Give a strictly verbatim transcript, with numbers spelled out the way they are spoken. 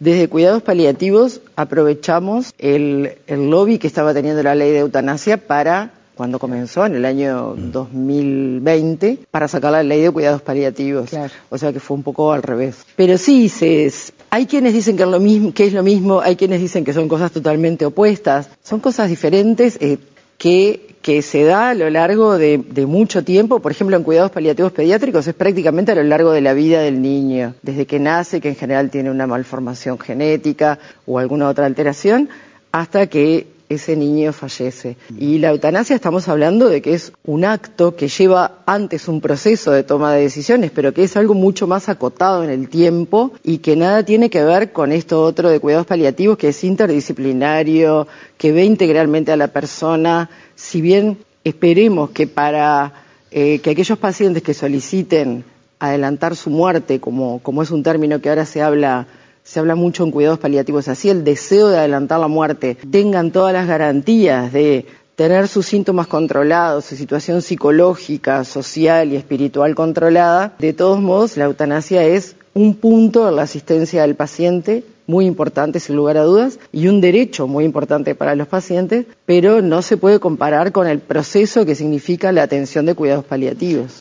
Desde Cuidados Paliativos aprovechamos el, el lobby que estaba teniendo la ley de eutanasia para, cuando comenzó en el año dos mil veinte, para sacar la ley de cuidados paliativos. Claro. O sea que fue un poco al revés. Pero sí, se, hay quienes dicen que es, lo mismo, que es lo mismo, hay quienes dicen que son cosas totalmente opuestas. Son cosas diferentes eh, que... que se da a lo largo de, de mucho tiempo. Por ejemplo, en cuidados paliativos pediátricos es prácticamente a lo largo de la vida del niño, desde que nace, que en general tiene una malformación genética o alguna otra alteración, hasta que ese niño fallece. Y la eutanasia estamos hablando de que es un acto que lleva antes un proceso de toma de decisiones, pero que es algo mucho más acotado en el tiempo y que nada tiene que ver con esto otro de cuidados paliativos, que es interdisciplinario, que ve integralmente a la persona. Si bien esperemos que para eh, que aquellos pacientes que soliciten adelantar su muerte, como, como es un término que ahora se habla se habla mucho en cuidados paliativos, así el deseo de adelantar la muerte, tengan todas las garantías de tener sus síntomas controlados, su situación psicológica, social y espiritual controlada. De todos modos, la eutanasia es un punto en la asistencia del paciente muy importante, sin lugar a dudas, y un derecho muy importante para los pacientes, pero no se puede comparar con el proceso que significa la atención de cuidados paliativos.